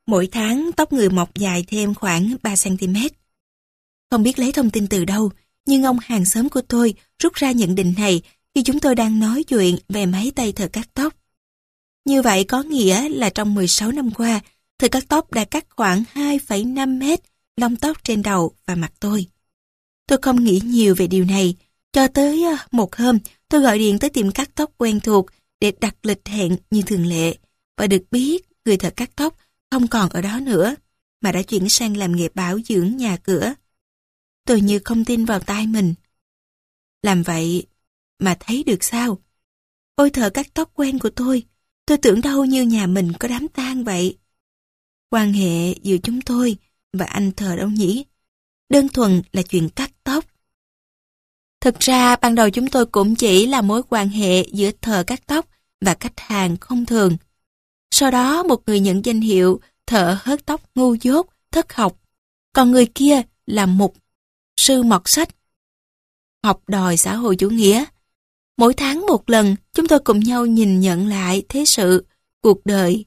Mỗi tháng tóc người mọc dài thêm khoảng 3 cm. Không biết lấy thông tin từ đâu, nhưng ông hàng xóm của tôi rút ra nhận định này khi chúng tôi đang nói chuyện về máy tay thợ cắt tóc. Như vậy có nghĩa là trong 16 năm qua, thợ cắt tóc đã cắt khoảng 2,5 mét lông tóc trên đầu và mặt tôi. Tôi không nghĩ nhiều về điều này, cho tới một hôm tôi gọi điện tới tiệm cắt tóc quen thuộc để đặt lịch hẹn như thường lệ, và được biết người thợ cắt tóc không còn ở đó nữa, mà đã chuyển sang làm nghề bảo dưỡng nhà cửa. Tôi như không tin vào tai mình. Làm vậy mà thấy được sao? Ôi, thợ cắt tóc quen của tôi tưởng đâu như nhà mình có đám tang vậy. Quan hệ giữa chúng tôi và anh thợ đâu nhỉ? Đơn thuần là chuyện cắt tóc. Thực ra ban đầu chúng tôi cũng chỉ là mối quan hệ giữa thợ cắt tóc và khách hàng không thường. Sau đó một người nhận danh hiệu thợ hớt tóc ngu dốt, thất học. Còn người kia là mục sư mọt sách, học đòi xã hội chủ nghĩa. Mỗi tháng một lần, chúng tôi cùng nhau nhìn nhận lại thế sự, cuộc đời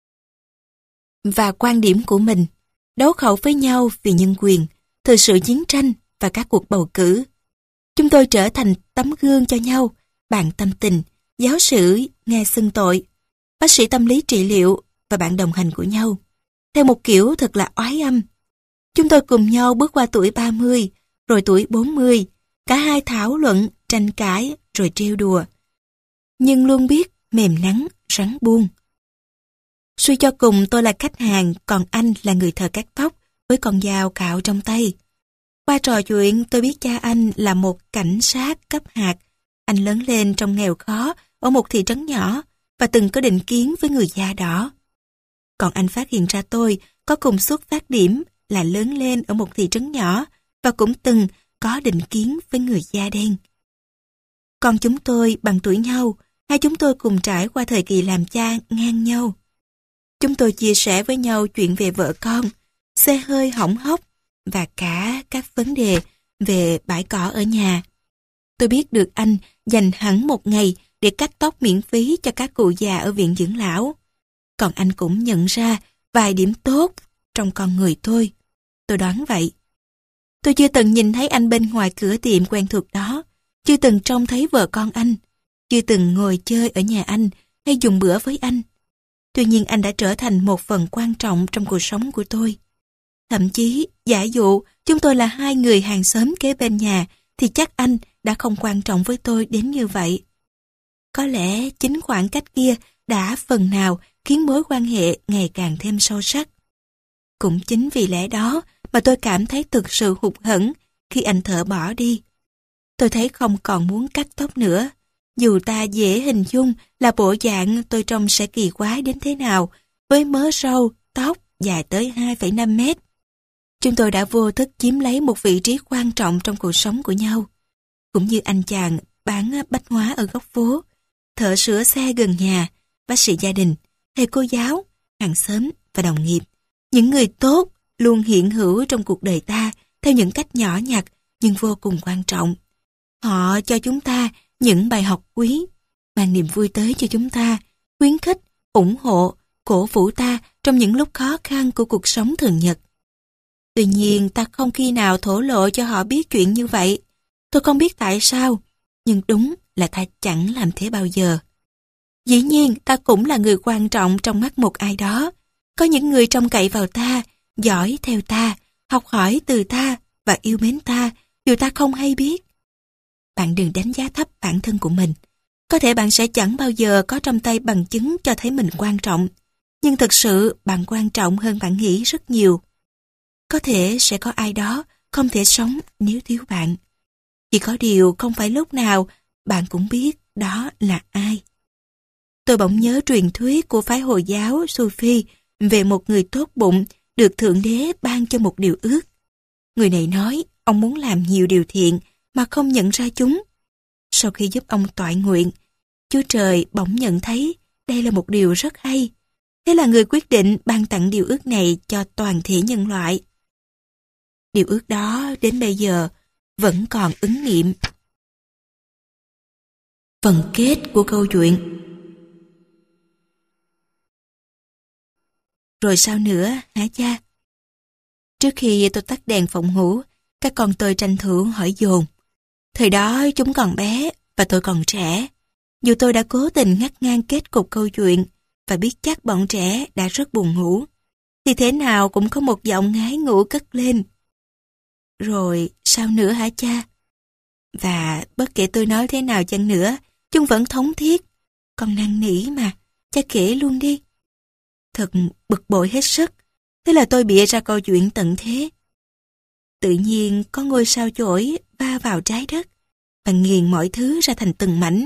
và quan điểm của mình, đấu khẩu với nhau vì nhân quyền, thời sự chiến tranh và các cuộc bầu cử. Chúng tôi trở thành tấm gương cho nhau, bạn tâm tình, giáo sử nghe xưng tội, bác sĩ tâm lý trị liệu và bạn đồng hành của nhau, theo một kiểu thật là oái âm. Chúng tôi cùng nhau bước qua tuổi 30, rồi tuổi 40, cả hai thảo luận, tranh cãi, rồi trêu đùa. Nhưng luôn biết mềm nắng, rắn buông. Suy cho cùng tôi là khách hàng, còn anh là người thợ cắt tóc với con dao cạo trong tay. Qua trò chuyện tôi biết cha anh là một cảnh sát cấp hạt. Anh lớn lên trong nghèo khó ở một thị trấn nhỏ và từng có định kiến với người da đỏ. Còn anh phát hiện ra tôi có cùng xuất phát điểm là lớn lên ở một thị trấn nhỏ và cũng từng có định kiến với người da đen. Còn chúng tôi bằng tuổi nhau, hai chúng tôi cùng trải qua thời kỳ làm cha ngang nhau. Chúng tôi chia sẻ với nhau chuyện về vợ con, xe hơi hỏng hóc và cả các vấn đề về bãi cỏ ở nhà. Tôi biết được anh dành hẳn một ngày để cắt tóc miễn phí cho các cụ già ở viện dưỡng lão. Còn anh cũng nhận ra vài điểm tốt trong con người tôi. Tôi đoán vậy. Tôi chưa từng nhìn thấy anh bên ngoài cửa tiệm quen thuộc đó, chưa từng trông thấy vợ con anh, chưa từng ngồi chơi ở nhà anh hay dùng bữa với anh. Tuy nhiên anh đã trở thành một phần quan trọng trong cuộc sống của tôi. Thậm chí, giả dụ chúng tôi là hai người hàng xóm kế bên nhà, thì chắc anh đã không quan trọng với tôi đến như vậy. Có lẽ chính khoảng cách kia đã phần nào khiến mối quan hệ ngày càng thêm sâu sắc. Cũng chính vì lẽ đó mà tôi cảm thấy thực sự hụt hẫng khi anh thợ bỏ đi. Tôi thấy không còn muốn cắt tóc nữa. Dù ta dễ hình dung là bộ dạng tôi trông sẽ kỳ quái đến thế nào, với mớ râu, tóc dài tới 2,5 mét. Chúng tôi đã vô thức chiếm lấy một vị trí quan trọng trong cuộc sống của nhau. Cũng như anh chàng bán bách hóa ở góc phố, thợ sửa xe gần nhà, bác sĩ gia đình, thầy cô giáo, hàng xóm và đồng nghiệp. Những người tốt luôn hiện hữu trong cuộc đời ta theo những cách nhỏ nhặt nhưng vô cùng quan trọng. Họ cho chúng ta những bài học quý, mang niềm vui tới cho chúng ta, khuyến khích, ủng hộ, cổ vũ ta trong những lúc khó khăn của cuộc sống thường nhật. Tuy nhiên ta không khi nào thổ lộ cho họ biết chuyện như vậy. Tôi không biết tại sao, nhưng đúng là ta chẳng làm thế bao giờ. Dĩ nhiên ta cũng là người quan trọng trong mắt một ai đó. Có những người trông cậy vào ta, dõi theo ta, học hỏi từ ta và yêu mến ta, dù ta không hay biết. Bạn đừng đánh giá thấp bản thân của mình. Có thể bạn sẽ chẳng bao giờ có trong tay bằng chứng cho thấy mình quan trọng, nhưng thực sự bạn quan trọng hơn bạn nghĩ rất nhiều. Có thể sẽ có ai đó không thể sống nếu thiếu bạn. Chỉ có điều không phải lúc nào bạn cũng biết đó là ai. Tôi bỗng nhớ truyền thuyết của phái Hồi giáo Sufi về một người tốt bụng được Thượng Đế ban cho một điều ước. Người này nói ông muốn làm nhiều điều thiện mà không nhận ra chúng. Sau khi giúp ông toại nguyện, Chúa Trời bỗng nhận thấy đây là một điều rất hay. Thế là người quyết định ban tặng điều ước này cho toàn thể nhân loại. Điều ước đó đến bây giờ vẫn còn ứng nghiệm. Phần kết của câu chuyện. Rồi sao nữa hả cha? Trước khi tôi tắt đèn phòng ngủ, các con tôi tranh thủ hỏi dồn. Thời đó chúng còn bé và tôi còn trẻ. Dù tôi đã cố tình ngắt ngang kết cục câu chuyện và biết chắc bọn trẻ đã rất buồn ngủ, thì thế nào cũng có một giọng ngái ngủ cất lên. Rồi sao nữa hả cha? Và bất kể tôi nói thế nào chăng nữa, chúng vẫn thống thiết. Con năn nỉ mà, cha kể luôn đi. Thật bực bội hết sức. Thế là tôi bịa ra câu chuyện tận thế. Tự nhiên có ngôi sao chổi va vào trái đất và nghiền mọi thứ ra thành từng mảnh.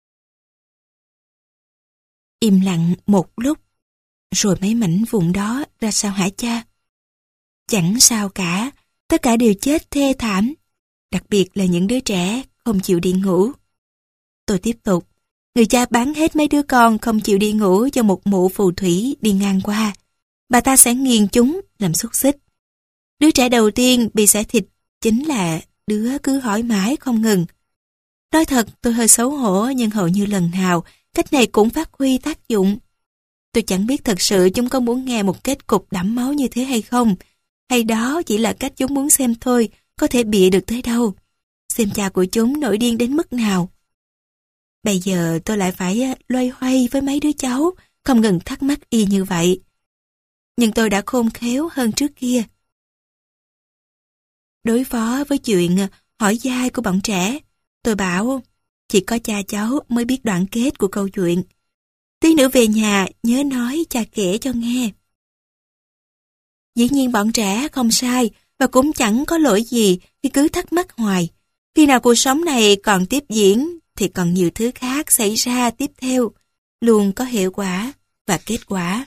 Im lặng một lúc, rồi mấy mảnh vụn đó ra sao hả cha? Chẳng sao cả, tất cả đều chết thê thảm, đặc biệt là những đứa trẻ không chịu đi ngủ. Tôi tiếp tục, người cha bán hết mấy đứa con không chịu đi ngủ cho một mụ phù thủy đi ngang qua. Bà ta sẽ nghiền chúng làm xúc xích. Đứa trẻ đầu tiên bị xẻ thịt chính là đứa cứ hỏi mãi không ngừng. Nói thật tôi hơi xấu hổ, nhưng hầu như lần nào cách này cũng phát huy tác dụng. Tôi chẳng biết thật sự chúng có muốn nghe một kết cục đẫm máu như thế hay không, hay đó chỉ là cách chúng muốn xem thôi, có thể bịa được tới đâu, xem cha của chúng nổi điên đến mức nào. Bây giờ tôi lại phải loay hoay với mấy đứa cháu, không ngừng thắc mắc y như vậy. Nhưng tôi đã khôn khéo hơn trước kia. Đối phó với chuyện hỏi dai của bọn trẻ, tôi bảo chỉ có cha cháu mới biết đoạn kết của câu chuyện. Tí nữa về nhà nhớ nói cha kể cho nghe. Dĩ nhiên bọn trẻ không sai và cũng chẳng có lỗi gì khi cứ thắc mắc hoài. Khi nào cuộc sống này còn tiếp diễn thì còn nhiều thứ khác xảy ra tiếp theo, luôn có hiệu quả và kết quả.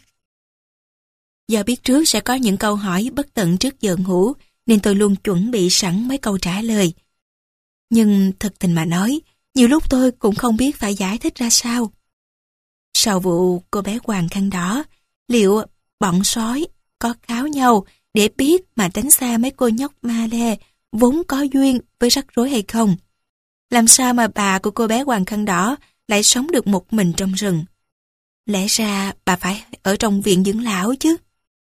Do biết trước sẽ có những câu hỏi bất tận trước giờ ngủ, nên tôi luôn chuẩn bị sẵn mấy câu trả lời. Nhưng thật tình mà nói, nhiều lúc tôi cũng không biết phải giải thích ra sao. Sau vụ cô bé Hoàng khăn đỏ, liệu bọn sói có kháo nhau để biết mà tránh xa mấy cô nhóc ma lê vốn có duyên với rắc rối hay không? Làm sao mà bà của cô bé Hoàng khăn đỏ lại sống được một mình trong rừng? Lẽ ra bà phải ở trong viện dưỡng lão chứ.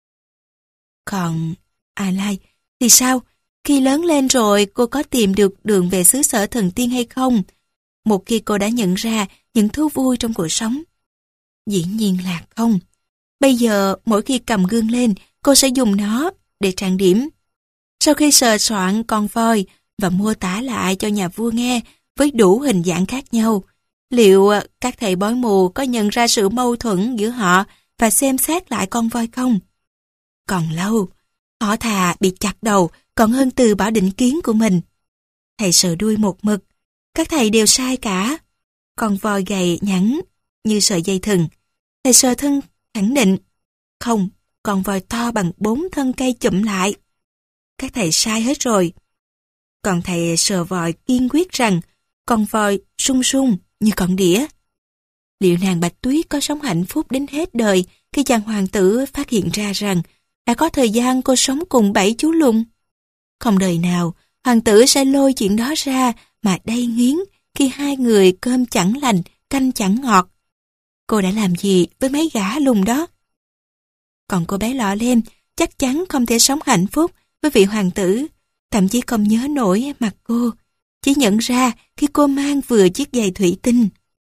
Còn A Lai thì sao? Khi lớn lên rồi cô có tìm được đường về xứ sở thần tiên hay không? Một khi cô đã nhận ra những thú vui trong cuộc sống. Dĩ nhiên là không. Bây giờ mỗi khi cầm gương lên, cô sẽ dùng nó để trang điểm. Sau khi sờ soạn con voi và mô tả lại cho nhà vua nghe với đủ hình dạng khác nhau, liệu các thầy bói mù có nhận ra sự mâu thuẫn giữa họ và xem xét lại con voi không? Còn lâu, họ thà bị chặt đầu còn hơn từ bỏ định kiến của mình. Thầy sờ đuôi một mực, các thầy đều sai cả. Con voi gầy nhẵn như sợi dây thừng. Thầy sờ thân khẳng định, không, con voi to bằng 4 thân cây chụm lại. Các thầy sai hết rồi. Còn thầy sờ vòi kiên quyết rằng con voi sung sung như con đĩa. Liệu nàng Bạch Tuyết có sống hạnh phúc đến hết đời khi chàng hoàng tử phát hiện ra rằng đã có thời gian cô sống cùng 7 chú lùn? Không đời nào hoàng tử sẽ lôi chuyện đó ra mà đay nghiến khi hai người cơm chẳng lành, canh chẳng ngọt. Cô đã làm gì với mấy gã lùn đó? Còn cô bé Lọ Lem chắc chắn không thể sống hạnh phúc với vị hoàng tử, thậm chí không nhớ nổi mặt cô, chỉ nhận ra khi cô mang vừa chiếc giày thủy tinh.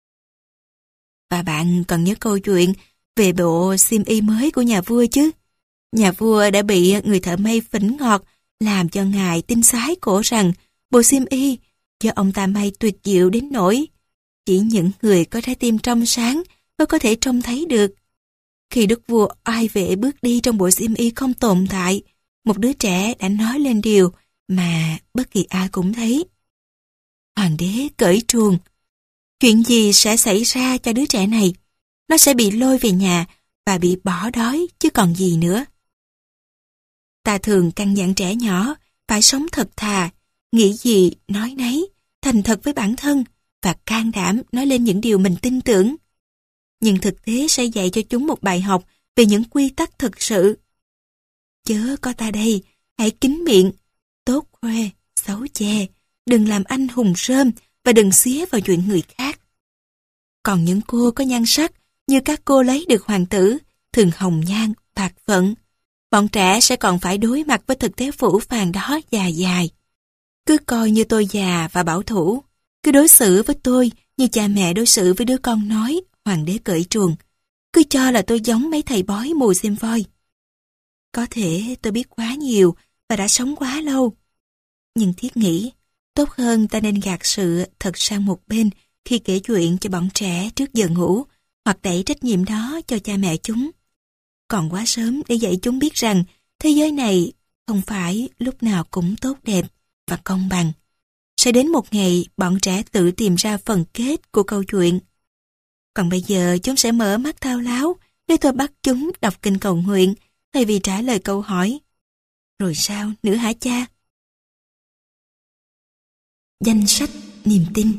Và bạn còn nhớ câu chuyện về bộ xiêm y mới của nhà vua chứ? Nhà vua đã bị người thợ may phỉnh ngọt làm cho ngài tin sái cổ rằng bộ xiêm y do ông ta may tuyệt diệu đến nỗi chỉ những người có trái tim trong sáng mới có thể trông thấy được. Khi đức vua oai vệ bước đi trong bộ xiêm y không tồn tại, một đứa trẻ đã nói lên điều mà bất kỳ ai cũng thấy. Hoàng đế cởi truồng. Chuyện gì sẽ xảy ra cho đứa trẻ này? Nó sẽ bị lôi về nhà và bị bỏ đói chứ còn gì nữa. Ta thường căn dặn trẻ nhỏ phải sống thật thà, nghĩ gì nói nấy, thành thật với bản thân và can đảm nói lên những điều mình tin tưởng. Nhưng thực tế sẽ dạy cho chúng một bài học về những quy tắc thực sự. Chớ có ta đây, hãy kín miệng, tốt khoe, xấu che, đừng làm anh hùng rơm và đừng xía vào chuyện người khác. Còn những cô có nhan sắc như các cô lấy được hoàng tử, thường hồng nhan, bạc phận. Bọn trẻ sẽ còn phải đối mặt với thực tế phũ phàng đó dài dài. Cứ coi như tôi già và bảo thủ. Cứ đối xử với tôi như cha mẹ đối xử với đứa con nói hoàng đế cởi truồng. Cứ cho là tôi giống mấy thầy bói mù xem voi. Có thể tôi biết quá nhiều và đã sống quá lâu. Nhưng thiết nghĩ, tốt hơn ta nên gạt sự thật sang một bên khi kể chuyện cho bọn trẻ trước giờ ngủ, hoặc đẩy trách nhiệm đó cho cha mẹ chúng. Còn quá sớm để dạy chúng biết rằng thế giới này không phải lúc nào cũng tốt đẹp và công bằng. Sẽ đến một ngày bọn trẻ tự tìm ra phần kết của câu chuyện. Còn bây giờ chúng sẽ mở mắt thao láo nếu tôi bắt chúng đọc kinh cầu nguyện thay vì trả lời câu hỏi. Rồi sao nữa hả cha? Danh sách niềm tin.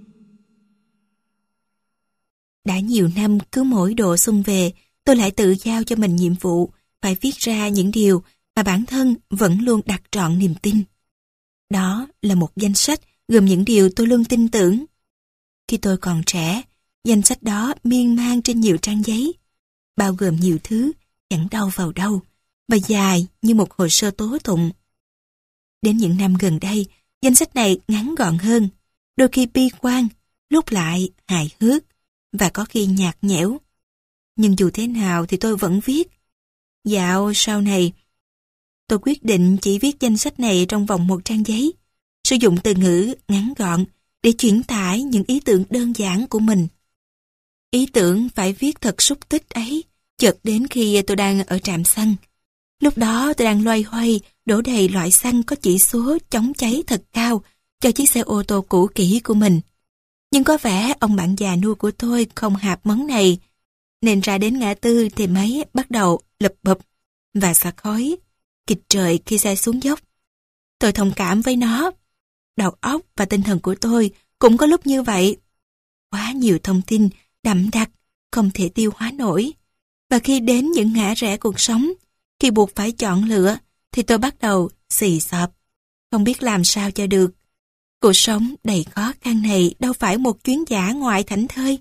Đã nhiều năm cứ mỗi độ xuân về, tôi lại tự giao cho mình nhiệm vụ phải viết ra những điều mà bản thân vẫn luôn đặt trọn niềm tin. Đó là một danh sách gồm những điều tôi luôn tin tưởng. Khi tôi còn trẻ, danh sách đó miên man trên nhiều trang giấy, bao gồm nhiều thứ chẳng đâu vào đâu và dài như một hồ sơ tố tụng. Đến những năm gần đây, danh sách này ngắn gọn hơn, đôi khi bi quan, lúc lại hài hước và có khi nhạt nhẽo. Nhưng dù thế nào thì tôi vẫn viết. Dạo sau này, tôi quyết định chỉ viết danh sách này trong vòng một trang giấy, sử dụng từ ngữ ngắn gọn để chuyển tải những ý tưởng đơn giản của mình. Ý tưởng phải viết thật xúc tích ấy chợt đến khi tôi đang ở trạm xăng. Lúc đó tôi đang loay hoay đổ đầy loại xăng có chỉ số chống cháy thật cao cho chiếc xe ô tô cũ kỹ của mình. Nhưng có vẻ ông bạn già nuôi của tôi không hạp món này, nên ra đến ngã tư thì máy bắt đầu lụp bụp và xả khói kịch trời khi xe xuống dốc. Tôi thông cảm với nó. Đầu óc và tinh thần của tôi cũng có lúc như vậy. Quá nhiều thông tin đậm đặc, không thể tiêu hóa nổi. Và khi đến những ngã rẽ cuộc sống, khi buộc phải chọn lựa, thì tôi bắt đầu xì xọp, không biết làm sao cho được. Cuộc sống đầy khó khăn này đâu phải một chuyến dã ngoại thảnh thơi.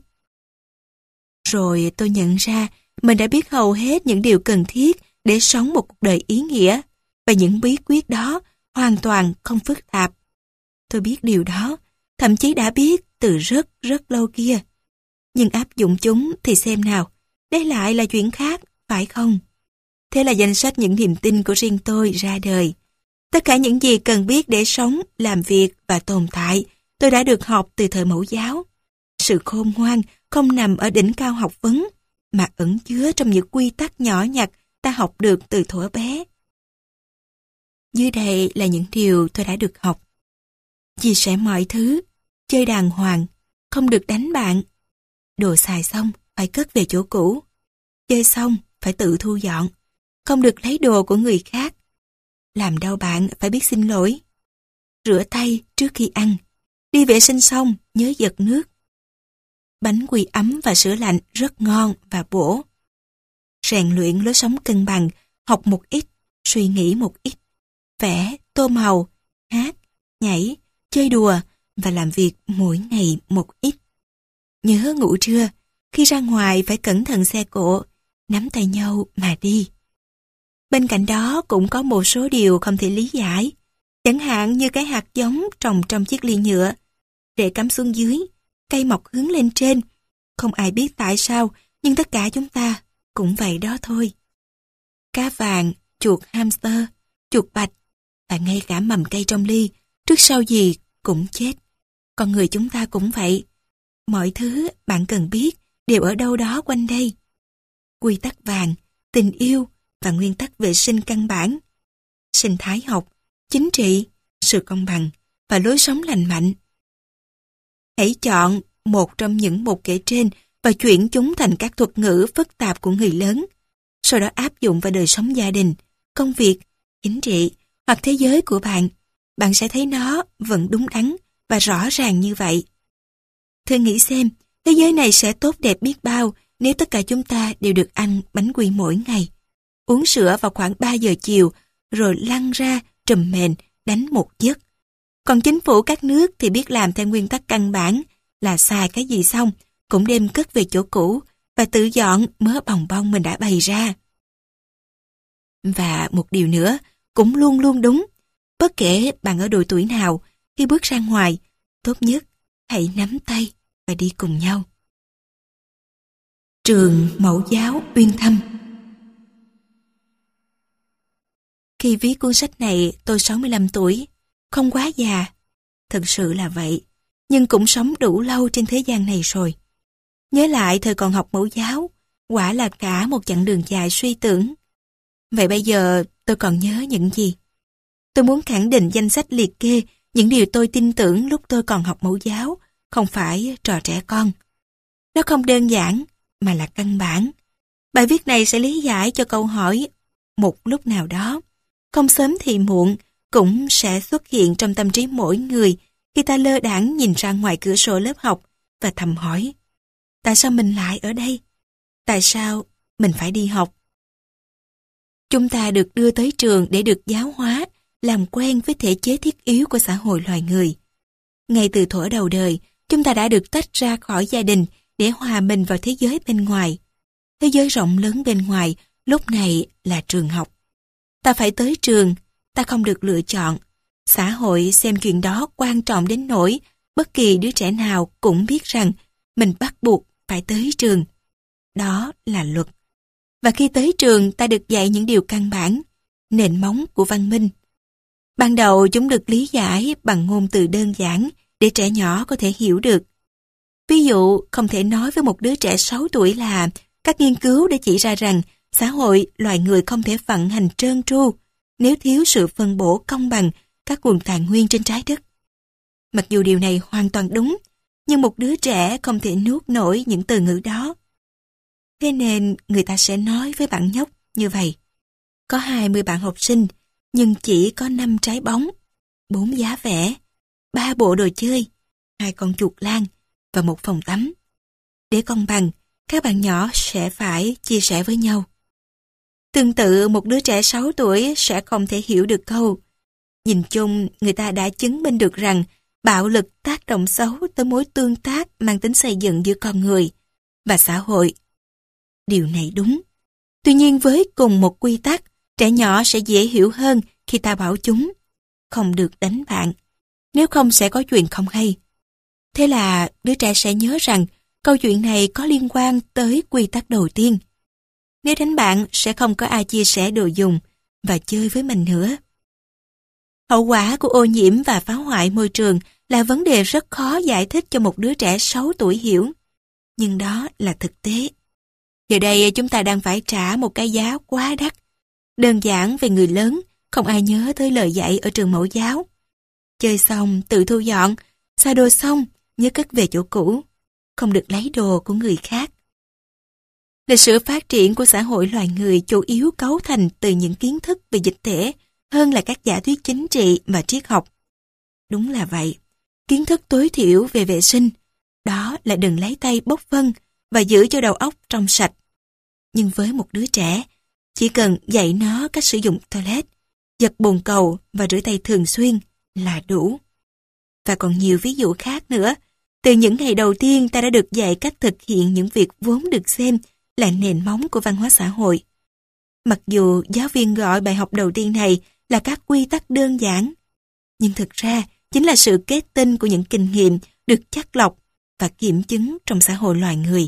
Rồi tôi nhận ra mình đã biết hầu hết những điều cần thiết để sống một cuộc đời ý nghĩa, và những bí quyết đó hoàn toàn không phức tạp. Tôi biết điều đó, thậm chí đã biết từ rất rất lâu kia. Nhưng áp dụng chúng thì xem nào, đây lại là chuyện khác, phải không? Thế là danh sách những niềm tin của riêng tôi ra đời. Tất cả những gì cần biết để sống, làm việc và tồn tại, tôi đã được học từ thời mẫu giáo. Sự khôn ngoan không nằm ở đỉnh cao học vấn, mà ẩn chứa trong những quy tắc nhỏ nhặt ta học được từ thuở bé. Dưới đây là những điều tôi đã được học. Chia sẻ mọi thứ, chơi đàng hoàng, không được đánh bạn. Đồ xài xong phải cất về chỗ cũ. Chơi xong phải tự thu dọn, không được lấy đồ của người khác. Làm đau bạn phải biết xin lỗi. Rửa tay trước khi ăn. Đi vệ sinh xong nhớ giật nước. Bánh quy ấm và sữa lạnh rất ngon và bổ. Rèn luyện lối sống cân bằng, học một ít, suy nghĩ một ít. Vẽ, tô màu, hát, nhảy, chơi đùa và làm việc mỗi ngày một ít. Nhớ ngủ trưa, khi ra ngoài phải cẩn thận xe cộ, nắm tay nhau mà đi. Bên cạnh đó cũng có một số điều không thể lý giải, chẳng hạn như cái hạt giống trồng trong chiếc ly nhựa, để cắm xuống dưới, cây mọc hướng lên trên. Không ai biết tại sao, nhưng tất cả chúng ta cũng vậy đó thôi. Cá vàng, chuột hamster, chuột bạch, và ngay cả mầm cây trong ly, trước sau gì cũng chết. Con người chúng ta cũng vậy. Mọi thứ bạn cần biết đều ở đâu đó quanh đây. Quy tắc vàng, tình yêu và nguyên tắc vệ sinh căn bản, sinh thái học, chính trị, sự công bằng và lối sống lành mạnh. Hãy chọn một trong những mục kể trên và chuyển chúng thành các thuật ngữ phức tạp của người lớn, sau đó áp dụng vào đời sống gia đình, công việc, chính trị hoặc thế giới của bạn. Bạn sẽ thấy nó vẫn đúng đắn và rõ ràng như vậy. Thử nghĩ xem, thế giới này sẽ tốt đẹp biết bao nếu tất cả chúng ta đều được ăn bánh quy mỗi ngày, uống sữa vào khoảng 3 giờ chiều, rồi lăn ra trùm mền đánh một giấc. Còn chính phủ các nước thì biết làm theo nguyên tắc căn bản là xài cái gì xong cũng đem cất về chỗ cũ và tự dọn mớ bòng bong mình đã bày ra. Và một điều nữa, cũng luôn luôn đúng. Bất kể bạn ở độ tuổi nào, khi bước ra ngoài, tốt nhất hãy nắm tay và đi cùng nhau. Trường Mẫu giáo Uyên Thâm. Khi viết cuốn sách này, tôi 65 tuổi, không quá già. Thật sự là vậy, nhưng cũng sống đủ lâu trên thế gian này rồi. Nhớ lại thời còn học mẫu giáo, quả là cả một chặng đường dài suy tưởng. Vậy bây giờ tôi còn nhớ những gì? Tôi muốn khẳng định danh sách liệt kê những điều tôi tin tưởng lúc tôi còn học mẫu giáo, không phải trò trẻ con. Nó không đơn giản, mà là căn bản. Bài viết này sẽ lý giải cho câu hỏi một lúc nào đó, không sớm thì muộn, cũng sẽ xuất hiện trong tâm trí mỗi người khi ta lơ đãng nhìn ra ngoài cửa sổ lớp học và thầm hỏi: tại sao mình lại ở đây? Tại sao mình phải đi học? Chúng ta được đưa tới trường để được giáo hóa, làm quen với thể chế thiết yếu của xã hội loài người. Ngay từ thuở đầu đời, chúng ta đã được tách ra khỏi gia đình để hòa mình vào thế giới bên ngoài. Thế giới rộng lớn bên ngoài lúc này là trường học. Ta phải tới trường, ta không được lựa chọn. Xã hội xem chuyện đó quan trọng đến nỗi bất kỳ đứa trẻ nào cũng biết rằng mình bắt buộc phải tới trường. Đó là luật. Và khi tới trường, ta được dạy những điều căn bản, nền móng của văn minh. Ban đầu chúng được lý giải bằng ngôn từ đơn giản để trẻ nhỏ có thể hiểu được. Ví dụ, không thể nói với một đứa trẻ 6 tuổi là các nghiên cứu đã chỉ ra rằng xã hội loài người không thể vận hành trơn tru nếu thiếu sự phân bổ công bằng các nguồn tài nguyên trên trái đất. Mặc dù điều này hoàn toàn đúng, nhưng một đứa trẻ không thể nuốt nổi những từ ngữ đó. Thế nên người ta sẽ nói với bạn nhóc như vậy: có 20 bạn học sinh, nhưng chỉ có 5 trái bóng, 4 giá vẽ, 3 bộ đồ chơi, 2 con chuột lang và 1 phòng tắm. Để công bằng, các bạn nhỏ sẽ phải chia sẻ với nhau. Tương tự, một đứa trẻ 6 tuổi sẽ không thể hiểu được câu: nhìn chung, người ta đã chứng minh được rằng bạo lực tác động xấu tới mối tương tác mang tính xây dựng giữa con người và xã hội. Điều này đúng. Tuy nhiên với cùng một quy tắc, trẻ nhỏ sẽ dễ hiểu hơn khi ta bảo chúng không được đánh bạn, nếu không sẽ có chuyện không hay. Thế là đứa trẻ sẽ nhớ rằng câu chuyện này có liên quan tới quy tắc đầu tiên. Nếu đánh bạn sẽ không có ai chia sẻ đồ dùng và chơi với mình nữa. Hậu quả của ô nhiễm và phá hoại môi trường là vấn đề rất khó giải thích cho một đứa trẻ 6 tuổi hiểu. Nhưng đó là thực tế. Giờ đây chúng ta đang phải trả một cái giá quá đắt. Đơn giản về người lớn, không ai nhớ tới lời dạy ở trường mẫu giáo. Chơi xong tự thu dọn, xài đồ xong nhớ cất về chỗ cũ, không được lấy đồ của người khác. Lịch sử phát triển của xã hội loài người chủ yếu cấu thành từ những kiến thức về dịch thể hơn là các giả thuyết chính trị và triết học. Đúng là vậy, kiến thức tối thiểu về vệ sinh, đó là đừng lấy tay bốc phân và giữ cho đầu óc trong sạch. Nhưng với một đứa trẻ, chỉ cần dạy nó cách sử dụng toilet, giật bồn cầu và rửa tay thường xuyên là đủ. Và còn nhiều ví dụ khác nữa. Từ những ngày đầu tiên ta đã được dạy cách thực hiện những việc vốn được xem là nền móng của văn hóa xã hội. Mặc dù giáo viên gọi bài học đầu tiên này là các quy tắc đơn giản, nhưng thực ra chính là sự kết tinh của những kinh nghiệm được chắt lọc và kiểm chứng trong xã hội loài người.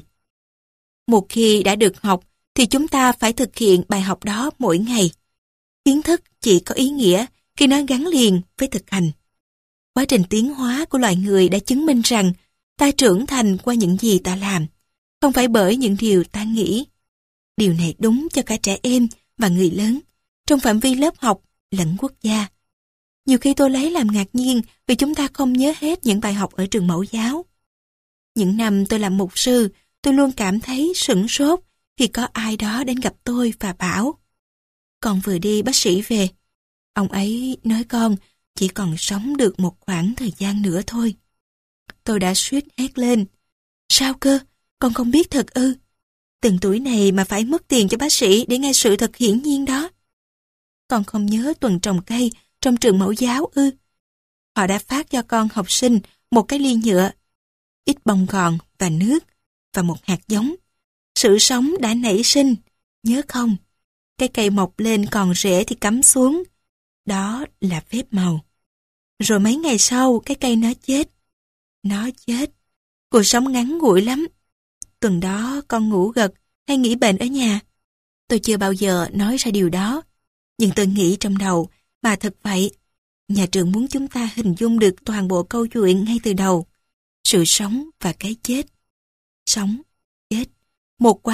Một khi đã được học thì chúng ta phải thực hiện bài học đó mỗi ngày. Kiến thức chỉ có ý nghĩa khi nó gắn liền với thực hành. Quá trình tiến hóa của loài người đã chứng minh rằng ta trưởng thành qua những gì ta làm, không phải bởi những điều ta nghĩ. Điều này đúng cho cả trẻ em và người lớn, trong phạm vi lớp học lẫn quốc gia. Nhiều khi tôi lấy làm ngạc nhiên vì chúng ta không nhớ hết những bài học ở trường mẫu giáo. Những năm tôi làm mục sư, tôi luôn cảm thấy sửng sốt khi có ai đó đến gặp tôi và bảo: con vừa đi bác sĩ về. Ông ấy nói con chỉ còn sống được một khoảng thời gian nữa thôi. Tôi đã suýt hét lên: sao cơ? Con không biết thật ư? Từng tuổi này mà phải mất tiền cho bác sĩ để nghe sự thật hiển nhiên đó. Con không nhớ tuần trồng cây trong trường mẫu giáo ư? Họ đã phát cho con học sinh một cái ly nhựa, ít bông gòn và nước và một hạt giống. Sự sống đã nảy sinh, nhớ không? Cái cây mọc lên còn rễ thì cắm xuống. Đó là phép màu. Rồi mấy ngày sau, cái cây nó chết. Nó chết. Cuộc sống ngắn ngủi lắm. Tuần đó con ngủ gật hay nghỉ bệnh ở nhà. Tôi chưa bao giờ nói ra điều đó. Nhưng tôi nghĩ trong đầu, mà thật vậy. Nhà trường muốn chúng ta hình dung được toàn bộ câu chuyện ngay từ đầu. Sự sống và cái chết. Sống, chết. Một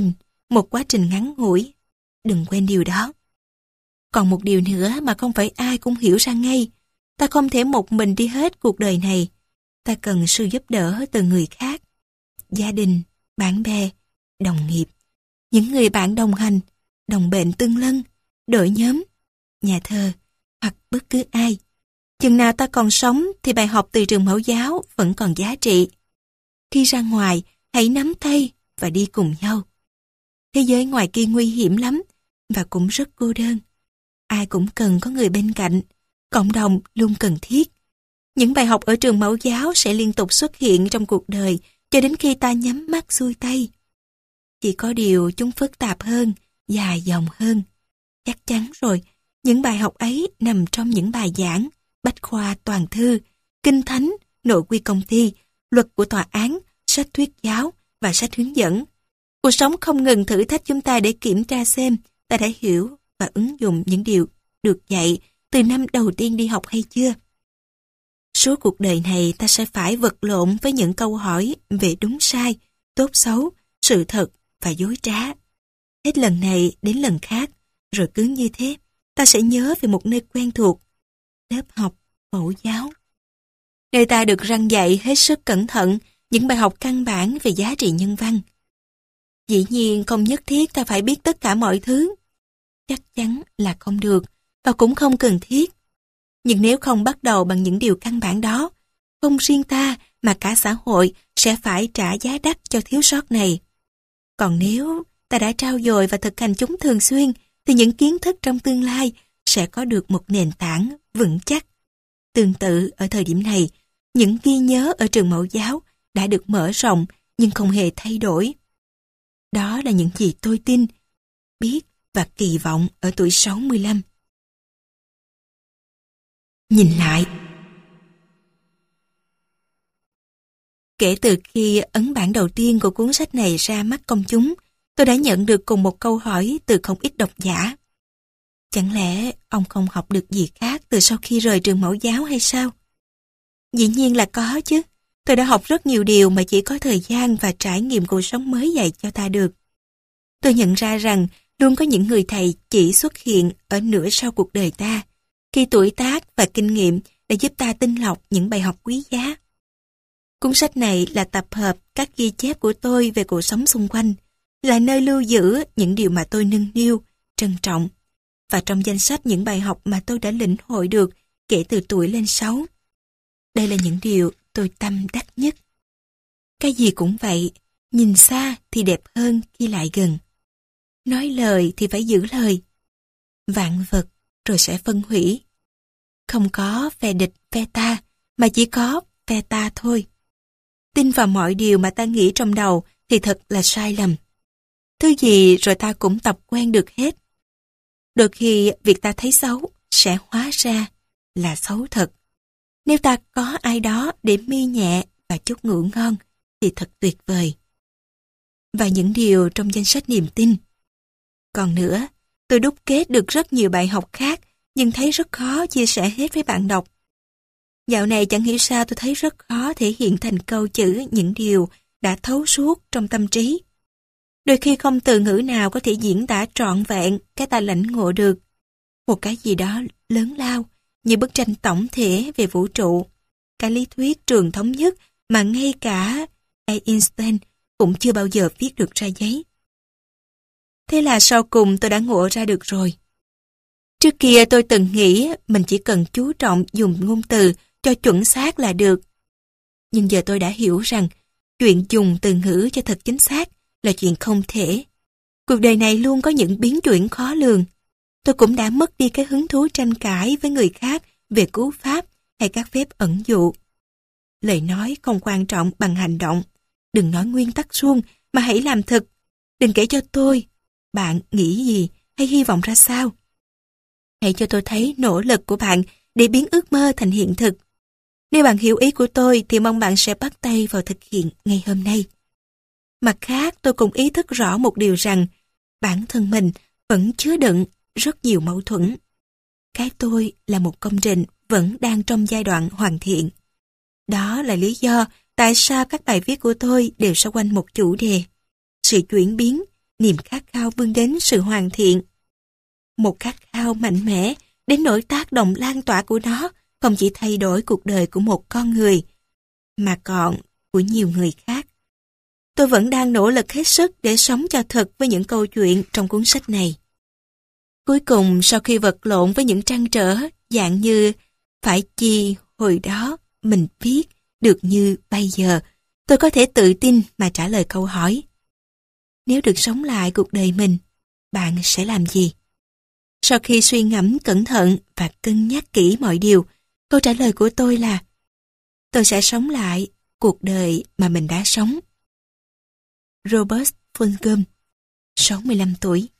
quá trình ngắn ngủi. Đừng quên điều đó. Còn một điều nữa mà không phải ai cũng hiểu ra ngay. Ta không thể một mình đi hết cuộc đời này. Ta cần sự giúp đỡ từ người khác. Gia đình, bạn bè, đồng nghiệp. Những người bạn đồng hành, đồng bệnh tương lân, đội nhóm, nhà thờ, hoặc bất cứ ai. Chừng nào ta còn sống thì bài học từ trường mẫu giáo vẫn còn giá trị. Khi ra ngoài, hãy nắm tay và đi cùng nhau. Thế giới ngoài kia nguy hiểm lắm và cũng rất cô đơn. Ai cũng cần có người bên cạnh, cộng đồng luôn cần thiết. Những bài học ở trường mẫu giáo sẽ liên tục xuất hiện trong cuộc đời cho đến khi ta nhắm mắt xuôi tay. Chỉ có điều chúng phức tạp hơn, dài dòng hơn. Chắc chắn rồi, những bài học ấy nằm trong những bài giảng, bách khoa toàn thư, kinh thánh, nội quy công ty, luật của tòa án, sách thuyết giáo và sách hướng dẫn. Cuộc sống không ngừng thử thách chúng ta để kiểm tra xem ta đã hiểu và ứng dụng những điều được dạy từ năm đầu tiên đi học hay chưa. Suốt cuộc đời này ta sẽ phải vật lộn với những câu hỏi về đúng sai, tốt xấu, sự thật và dối trá. Hết lần này đến lần khác, rồi cứ như thế, ta sẽ nhớ về một nơi quen thuộc, lớp học mẫu giáo. Nơi ta được răn dạy hết sức cẩn thận những bài học căn bản về giá trị nhân văn. Dĩ nhiên không nhất thiết ta phải biết tất cả mọi thứ. Chắc chắn là không được và cũng không cần thiết. Nhưng nếu không bắt đầu bằng những điều căn bản đó, không riêng ta mà cả xã hội sẽ phải trả giá đắt cho thiếu sót này. Còn nếu ta đã trau dồi và thực hành chúng thường xuyên, thì những kiến thức trong tương lai sẽ có được một nền tảng vững chắc. Tương tự ở thời điểm này, những ghi nhớ ở trường mẫu giáo đã được mở rộng nhưng không hề thay đổi. Đó là những gì tôi tin, biết và kỳ vọng ở tuổi 65. Nhìn lại. Kể từ khi ấn bản đầu tiên của cuốn sách này ra mắt công chúng, tôi đã nhận được cùng một câu hỏi từ không ít độc giả. Chẳng lẽ ông không học được gì khác từ sau khi rời trường mẫu giáo hay sao? Dĩ nhiên là có chứ. Tôi đã học rất nhiều điều mà chỉ có thời gian và trải nghiệm cuộc sống mới dạy cho ta được. Tôi nhận ra rằng luôn có những người thầy chỉ xuất hiện ở nửa sau cuộc đời ta, khi tuổi tác và kinh nghiệm đã giúp ta tinh lọc những bài học quý giá. Cuốn sách này là tập hợp các ghi chép của tôi về cuộc sống xung quanh, là nơi lưu giữ những điều mà tôi nâng niu, trân trọng, và trong danh sách những bài học mà tôi đã lĩnh hội được kể từ tuổi lên 6. Đây là những điều tôi tâm đắc nhất. Cái gì cũng vậy, nhìn xa thì đẹp hơn khi lại gần. Nói lời thì phải giữ lời. Vạn vật rồi sẽ phân hủy. Không có phe địch phe ta, mà chỉ có phe ta thôi. Tin vào mọi điều mà ta nghĩ trong đầu thì thật là sai lầm. Thứ gì rồi ta cũng tập quen được hết. Đôi khi việc ta thấy xấu sẽ hóa ra là xấu thật. Nếu ta có ai đó để mi nhẹ và chút ngủ ngon thì thật tuyệt vời. Và những điều trong danh sách niềm tin. Còn nữa, tôi đúc kết được rất nhiều bài học khác nhưng thấy rất khó chia sẻ hết với bạn đọc. Dạo này chẳng hiểu sao tôi thấy rất khó thể hiện thành câu chữ những điều đã thấu suốt trong tâm trí. Đôi khi không từ ngữ nào có thể diễn tả trọn vẹn cái ta lãnh ngộ được. Một cái gì đó lớn lao, như bức tranh tổng thể về vũ trụ, cái lý thuyết trường thống nhất mà ngay cả Einstein cũng chưa bao giờ viết được ra giấy. Thế là sau cùng tôi đã ngộ ra được rồi. Trước kia tôi từng nghĩ mình chỉ cần chú trọng dùng ngôn từ cho chuẩn xác là được. Nhưng giờ tôi đã hiểu rằng chuyện dùng từ ngữ cho thật chính xác là chuyện không thể. Cuộc đời này luôn có những biến chuyển khó lường. Tôi cũng đã mất đi cái hứng thú tranh cãi với người khác về cú pháp hay các phép ẩn dụ. Lời nói không quan trọng bằng hành động. Đừng nói nguyên tắc suông mà hãy làm thực. Đừng kể cho tôi, bạn nghĩ gì hay hy vọng ra sao? Hãy cho tôi thấy nỗ lực của bạn để biến ước mơ thành hiện thực. Nếu bạn hiểu ý của tôi thì mong bạn sẽ bắt tay vào thực hiện ngay hôm nay. Mặt khác, tôi cũng ý thức rõ một điều rằng bản thân mình vẫn chứa đựng rất nhiều mâu thuẫn. Cái tôi là một công trình vẫn đang trong giai đoạn hoàn thiện. Đó là lý do tại sao các bài viết của tôi đều xoay quanh một chủ đề: sự chuyển biến, niềm khát khao vươn đến sự hoàn thiện. Một khát khao mạnh mẽ đến nỗi tác động lan tỏa của nó không chỉ thay đổi cuộc đời của một con người, mà còn của nhiều người khác. Tôi vẫn đang nỗ lực hết sức để sống cho thật với những câu chuyện trong cuốn sách này. Cuối cùng, sau khi vật lộn với những trăn trở dạng như phải chi hồi đó mình viết được như bây giờ, tôi có thể tự tin mà trả lời câu hỏi: nếu được sống lại cuộc đời mình, bạn sẽ làm gì? Sau khi suy ngẫm cẩn thận và cân nhắc kỹ mọi điều, câu trả lời của tôi là: tôi sẽ sống lại cuộc đời mà mình đã sống. Robert Fulghum, 65 tuổi.